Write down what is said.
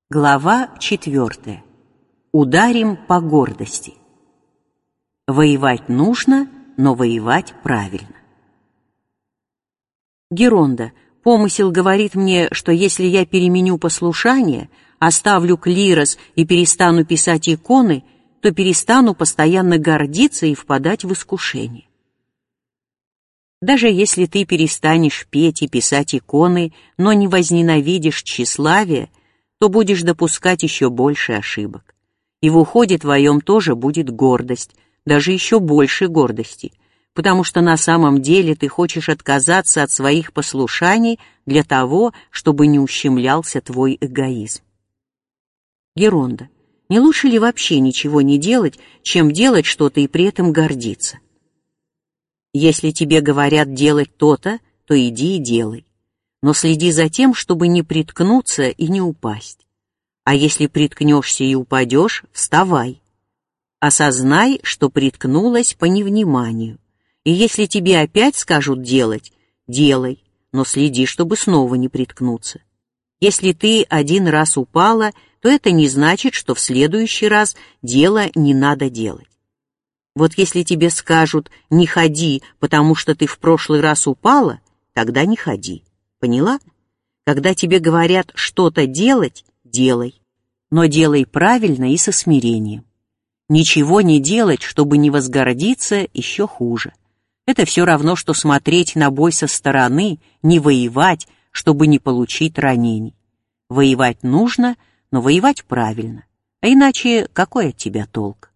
Глава 4. Ударим по гордости. Воевать нужно, но воевать правильно. Геронда, помысел говорит мне, что если я переменю послушание, оставлю клирос и перестану писать иконы, то перестану постоянно гордиться и впадать в искушение. Даже если ты перестанешь петь и писать иконы, но не возненавидишь тщеславие, то будешь допускать еще больше ошибок. И в уходе твоем тоже будет гордость, даже еще больше гордости, потому что на самом деле ты хочешь отказаться от своих послушаний для того, чтобы не ущемлялся твой эгоизм. Геронда, не лучше ли вообще ничего не делать, чем делать что-то и при этом гордиться? Если тебе говорят делать то-то, то иди и делай. Но следи за тем, чтобы не приткнуться и не упасть. А если приткнешься и упадешь, вставай. Осознай, что приткнулась по невниманию. И если тебе опять скажут делать, делай, но следи, чтобы снова не приткнуться. Если ты один раз упала, то это не значит, что в следующий раз дело не надо делать. Вот если тебе скажут «не ходи, потому что ты в прошлый раз упала», тогда не ходи. Поняла? Когда тебе говорят что-то делать, делай. Но делай правильно и со смирением. Ничего не делать, чтобы не возгордиться, еще хуже. Это все равно, что смотреть на бой со стороны, не воевать, чтобы не получить ранений. Воевать нужно, но воевать правильно. А иначе какой от тебя толк?